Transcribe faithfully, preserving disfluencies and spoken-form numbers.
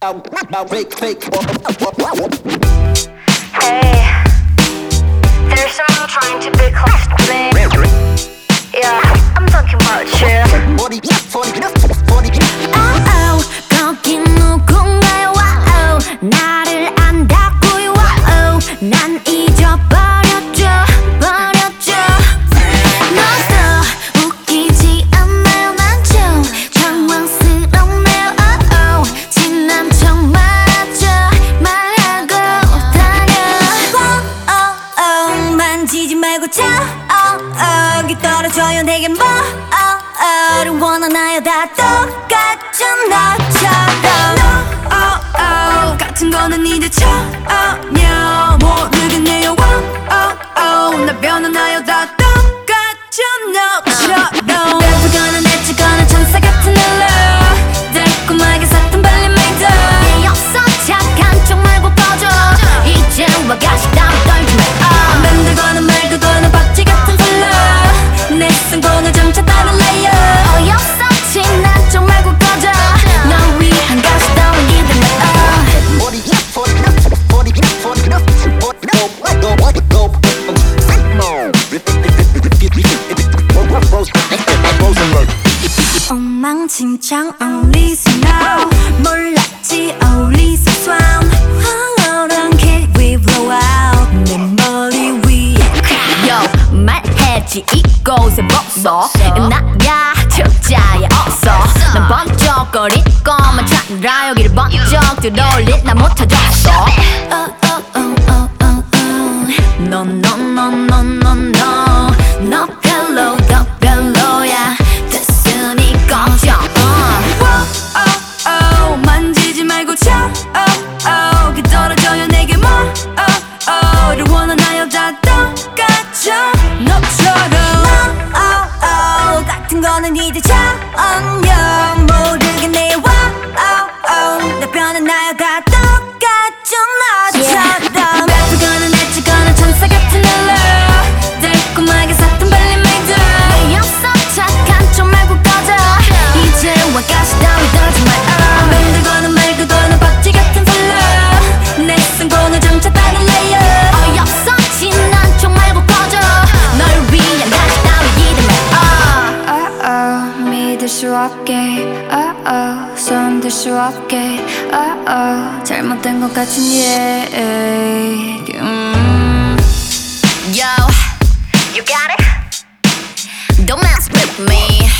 Hey, there's someone trying to be close to me. Yeah, I'm talking about you. Oh oh, 거기 누군가요? Wow, 나를 안다고요? Wow, 난 잊어버렸죠, 버렸죠. 너도 웃기지 않나요? 난 좀 당황스럽네요. Oh oh, 지난 척 말하죠, 말하고 다녀. Oh oh, 만지지 말고 자. Oh oh, 기 떨어져요 내게 뭐? Oh oh, 를 원하나요? 다 똑같죠 너처럼. No, oh oh, 같은 거는 이제 전혀 모르겠네요. Oh oh, 나 변하나요? 다 똑같죠 너처럼. 뱉거나 내치거나 천사 같은 헬로 달콤하게 샀던 발림메이드 내 없어 착한 척 말고 꺼져 이제 와 가식담 떨지 마. 만들거나 말거나 박쥐 같은 플로 내 성공을 점차 다른 레이어 어이없어 지난 척 말고 꺼져 널 위한 가식담 이들 마. 엉망진창 어울리서 now 몰랐지 어울리서 swoon 황홀한 kick we blow out 내 머리 위에 Yo 말해지 이곳에 목소 나야 적자에 없어 난 번쩍거릴 것만 찾느라 여기를 번쩍 들어올릴 나 못하겠어. Oh oh oh oh oh oh No no no no no no 너 별로 더 별로야 됐으니 꺼져. uh. Oh oh 만지지 말고 쳐. Oh oh 기 떨어져요 내게 뭐. Oh oh를 원하나요? 다 똑같죠 너처럼. Oh oh 같은 거는 이제 전혀 모르겠네요. Oh oh 나 변하나요? 다 똑같죠 너처럼. 뱉거나 내치거나 천사 같은 헬로 달콤하게 샀던 발림메이드 내 없어 착한 척 말고 꺼져 이제 와 가시 따위 떨지 마. 만들거나 말거나 박쥐 같은 플로 내 성공을 점차 다른 레이어 어이없어 지난 척 말고 꺼져 널 위한 가시 따위 이들 마. Oh oh 믿을 수 없게 Oh oh 손들 수 없게 Oh oh 잘못된 것 같은 얘기. 음. Yo, you got it? Don't mess with me.